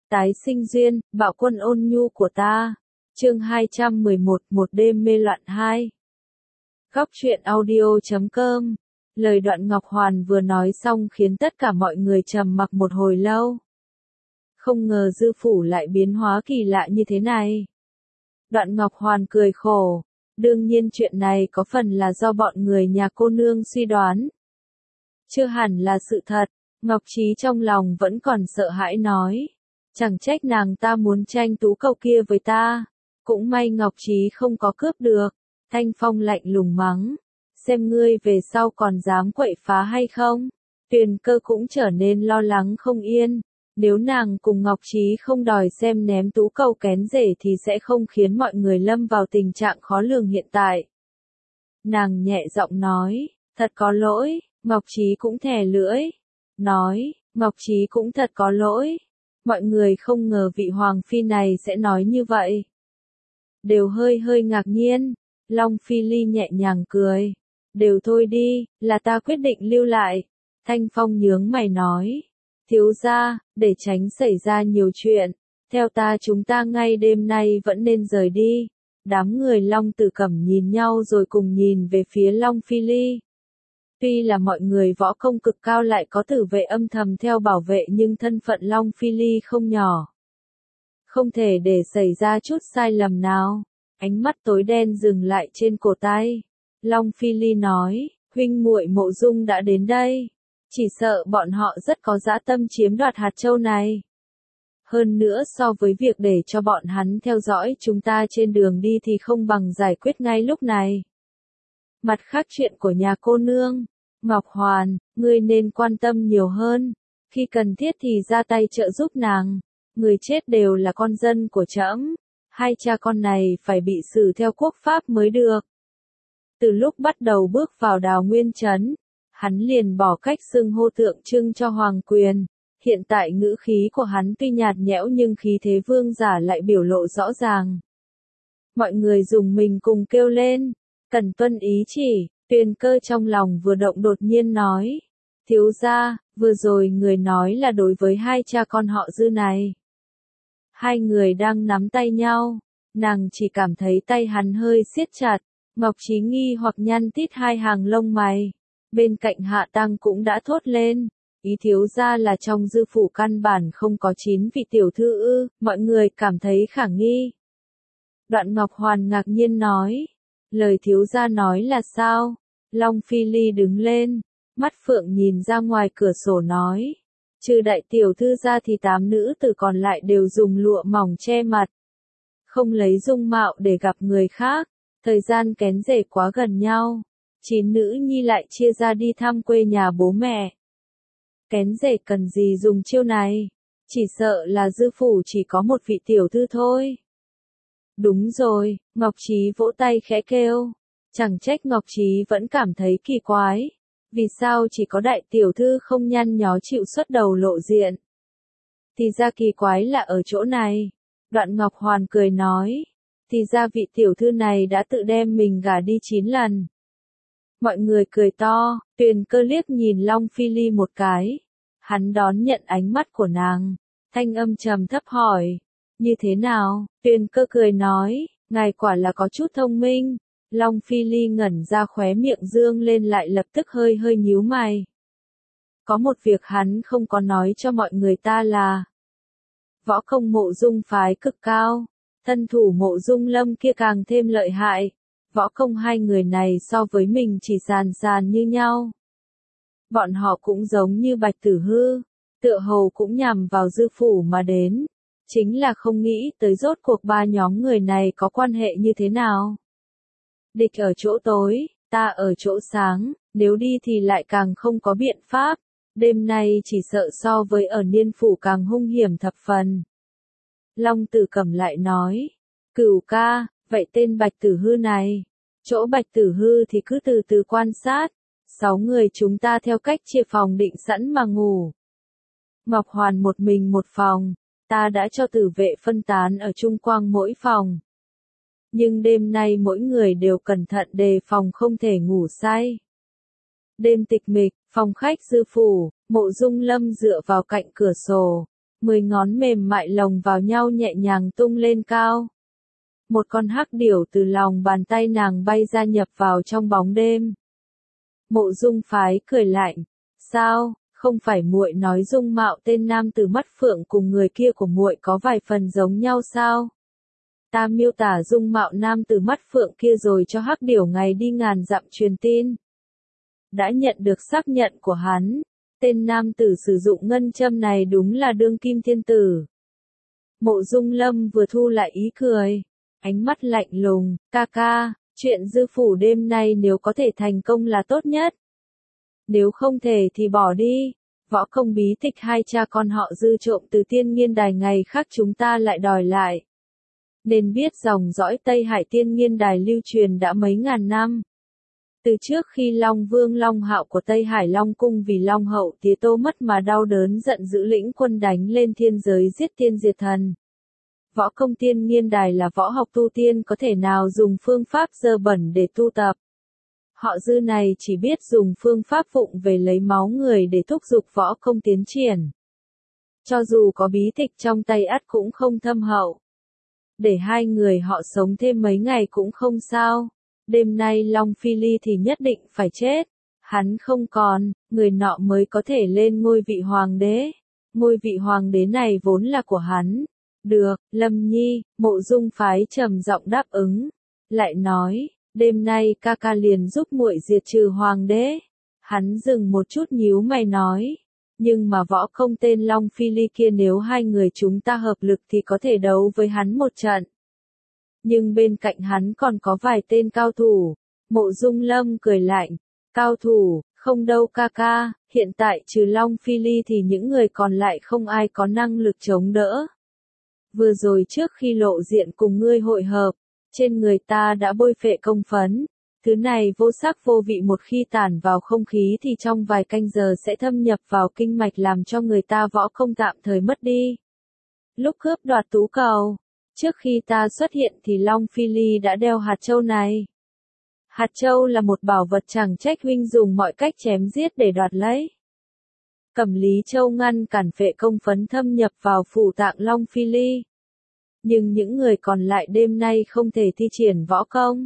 Tái sinh duyên, bạo quân ôn nhu của ta. Chương 211, một đêm mê loạn 2. Góc truyện audio.com. Lời Đoạn Ngọc Hoàn vừa nói xong khiến tất cả mọi người trầm mặc một hồi lâu. Không ngờ Dư phủ lại biến hóa kỳ lạ như thế này. Đoạn Ngọc Hoàn cười khổ. Đương nhiên chuyện này có phần là do bọn người nhà cô nương suy đoán. Chưa hẳn là sự thật, Ngọc Trí trong lòng vẫn còn sợ hãi nói. Chẳng trách nàng ta muốn tranh tú cầu kia với ta. Cũng may Ngọc Trí không có cướp được. Thanh Phong lạnh lùng mắng. Xem ngươi về sau còn dám quậy phá hay không. Tuyền Cơ cũng trở nên lo lắng không yên. Nếu nàng cùng Ngọc Trí không đòi xem ném tú cầu kén rể thì sẽ không khiến mọi người lâm vào tình trạng khó lường hiện tại. Nàng nhẹ giọng nói, thật có lỗi, Ngọc Trí cũng thè lưỡi. Nói, Ngọc Trí cũng thật có lỗi. Mọi người không ngờ vị hoàng phi này sẽ nói như vậy. Đều hơi ngạc nhiên. Long Phi Ly nhẹ nhàng cười. Đều thôi đi, là ta quyết định lưu lại. Thanh Phong nhướng mày nói. Thiếu gia, để tránh xảy ra nhiều chuyện. Theo ta chúng ta ngay đêm nay vẫn nên rời đi. Đám người Long Tử Cẩm nhìn nhau rồi cùng nhìn về phía Long Phi Ly. Tuy là mọi người võ công cực cao lại có tử vệ âm thầm theo bảo vệ nhưng thân phận Long Phi Ly không nhỏ. Không thể để xảy ra chút sai lầm nào. Ánh mắt tối đen dừng lại trên cổ tay. Long Phi Ly nói, huynh muội Mộ Dung đã đến đây. Chỉ sợ bọn họ rất có dã tâm chiếm đoạt hạt châu này. Hơn nữa so với việc để cho bọn hắn theo dõi chúng ta trên đường đi thì không bằng giải quyết ngay lúc này. Mặt khác chuyện của nhà cô nương, Ngọc Hoàn, ngươi nên quan tâm nhiều hơn. Khi cần thiết thì ra tay trợ giúp nàng. Người chết đều là con dân của trẫm. Hai cha con này phải bị xử theo quốc pháp mới được. Từ lúc bắt đầu bước vào Đào Nguyên Trấn, hắn liền bỏ cách xưng hô tượng trưng cho hoàng quyền. Hiện tại ngữ khí của hắn tuy nhạt nhẽo nhưng khí thế vương giả lại biểu lộ rõ ràng. Mọi người dùng mình cùng kêu lên. Cần tuân ý chỉ. Tuyền Cơ trong lòng vừa động đột nhiên nói. Thiếu gia, vừa rồi người nói là đối với hai cha con họ Dư này. Hai người đang nắm tay nhau. Nàng chỉ cảm thấy tay hắn hơi siết chặt. Ngọc Trí nghi hoặc nhăn tít hai hàng lông mày. Bên cạnh Hạ Tăng cũng đã thốt lên. Ý thiếu gia là trong Dư phủ căn bản không có 9 vị tiểu thư ư, mọi người cảm thấy khả nghi. Đoạn Ngọc Hoàn ngạc nhiên nói. Lời thiếu gia nói là sao? Long Phi Ly đứng lên. Mắt phượng nhìn ra ngoài cửa sổ nói. Trừ đại tiểu thư ra thì 8 nữ tử còn lại đều dùng lụa mỏng che mặt. Không lấy dung mạo để gặp người khác. Thời gian kén rể quá gần nhau. 9 nữ nhi lại chia ra đi thăm quê nhà bố mẹ. Kén rể cần gì dùng chiêu này? Chỉ sợ là Dư phủ chỉ có một vị tiểu thư thôi. Đúng rồi, Ngọc Trí vỗ tay khẽ kêu. Chẳng trách Ngọc Trí vẫn cảm thấy kỳ quái. Vì sao chỉ có đại tiểu thư không nhăn nhó chịu xuất đầu lộ diện? Thì ra kỳ quái là ở chỗ này. Đoạn Ngọc Hoàn cười nói. Thì ra vị tiểu thư này đã tự đem mình gả đi 9 lần. Mọi người cười to. Tuyền Cơ liếc nhìn Long Phi Ly một cái. Hắn đón nhận ánh mắt của nàng. Thanh âm trầm thấp hỏi. Như thế nào? Tuyền Cơ cười nói. Ngài quả là có chút thông minh. Long Phi Ly ngẩn ra khóe miệng dương lên lại lập tức hơi nhíu mày. Có một việc hắn không có nói cho mọi người ta là. Võ công Mộ Dung phái cực cao. Thân thủ Mộ Dung Lâm kia càng thêm lợi hại. Võ công hai người này so với mình chỉ sàn như nhau. Bọn họ cũng giống như Bạch Tử Hư. Tựa hồ cũng nhằm vào Dư phủ mà đến. Chính là không nghĩ tới rốt cuộc ba nhóm người này có quan hệ như thế nào. Địch ở chỗ tối, ta ở chỗ sáng, nếu đi thì lại càng không có biện pháp. Đêm nay chỉ sợ so với ở Niên phủ càng hung hiểm thập phần. Long Tử Cẩm lại nói. Cửu ca, vậy tên Bạch Tử Hư này. Chỗ Bạch Tử Hư thì cứ từ từ quan sát. 6 người chúng ta theo cách chia phòng định sẵn mà ngủ. Ngọc Hoàn một mình một phòng. Ta đã cho tử vệ phân tán ở chung quanh mỗi phòng. Nhưng đêm nay mỗi người đều cẩn thận đề phòng không thể ngủ say. Đêm tịch mịch, phòng khách Dư phủ, Mộ Dung Lâm dựa vào cạnh cửa sổ. 10 ngón mềm mại lồng vào nhau nhẹ nhàng tung lên cao. Một con hắc điểu từ lòng bàn tay nàng bay ra nhập vào trong bóng đêm. Mộ Dung Phái cười lạnh, sao, không phải muội nói dung mạo tên nam tử mắt phượng cùng người kia của muội có vài phần giống nhau sao? Ta miêu tả dung mạo nam tử mắt phượng kia rồi cho hắc điểu ngày đi ngàn dặm truyền tin. Đã nhận được xác nhận của hắn, tên nam tử sử dụng ngân châm này đúng là đương kim thiên tử. Mộ Dung Lâm vừa thu lại ý cười, ánh mắt lạnh lùng, ca ca, chuyện dư phủ đêm nay nếu có thể thành công là tốt nhất. Nếu không thể thì bỏ đi, võ công bí tịch hai cha con họ dư trộm từ Tiên Nghiên Đài ngày khác chúng ta lại đòi lại. Nên biết dòng dõi Tây Hải Tiên Nghiên Đài lưu truyền đã mấy ngàn năm. Từ trước khi Long Vương Long Hạo của Tây Hải Long Cung vì Long Hậu Tía Tô mất mà đau đớn giận dữ lĩnh quân đánh lên thiên giới giết tiên diệt thần. Võ công Tiên Nghiên Đài là võ học tu tiên có thể nào dùng phương pháp dơ bẩn để tu tập. Họ dư này chỉ biết dùng phương pháp vụng về lấy máu người để thúc giục võ công tiến triển. Cho dù có bí tịch trong tay ắt cũng không thâm hậu. Để hai người họ sống thêm mấy ngày cũng không sao. Đêm nay Long Phi Ly thì nhất định phải chết. Hắn không còn, người nọ mới có thể lên ngôi vị hoàng đế. Ngôi vị hoàng đế này vốn là của hắn. Được, Lâm Nhi, Mộ Dung Phái trầm giọng đáp ứng. Lại nói, đêm nay ca ca liền giúp muội diệt trừ hoàng đế. Hắn dừng một chút nhíu mày nói. Nhưng mà võ công tên Long Phi Ly kia nếu hai người chúng ta hợp lực thì có thể đấu với hắn một trận. Nhưng bên cạnh hắn còn có vài tên cao thủ. Mộ Dung Lâm cười lạnh. Cao thủ, không đâu ca ca, hiện tại trừ Long Phi Ly thì những người còn lại không ai có năng lực chống đỡ. Vừa rồi trước khi lộ diện cùng ngươi hội hợp, trên người ta đã bôi phệ công phấn. Thứ này vô sắc vô vị một khi tản vào không khí thì trong vài canh giờ sẽ thâm nhập vào kinh mạch làm cho người ta võ công tạm thời mất đi. Lúc cướp đoạt tú cầu, trước khi ta xuất hiện thì Long Phi Ly đã đeo hạt châu này. Hạt châu là một bảo vật chẳng trách huynh dùng mọi cách chém giết để đoạt lấy. Cẩm Lý Châu ngăn cản phệ công phấn thâm nhập vào phủ tạng Long Phi Ly. Nhưng những người còn lại đêm nay không thể thi triển võ công.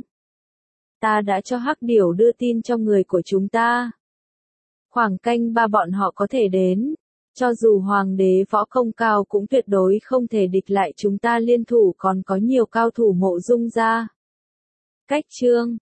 Ta đã cho hắc điểu đưa tin cho người của chúng ta. Khoảng canh ba bọn họ có thể đến. Cho dù hoàng đế võ công cao cũng tuyệt đối không thể địch lại chúng ta liên thủ còn có nhiều cao thủ Mộ Dung gia. Cách chương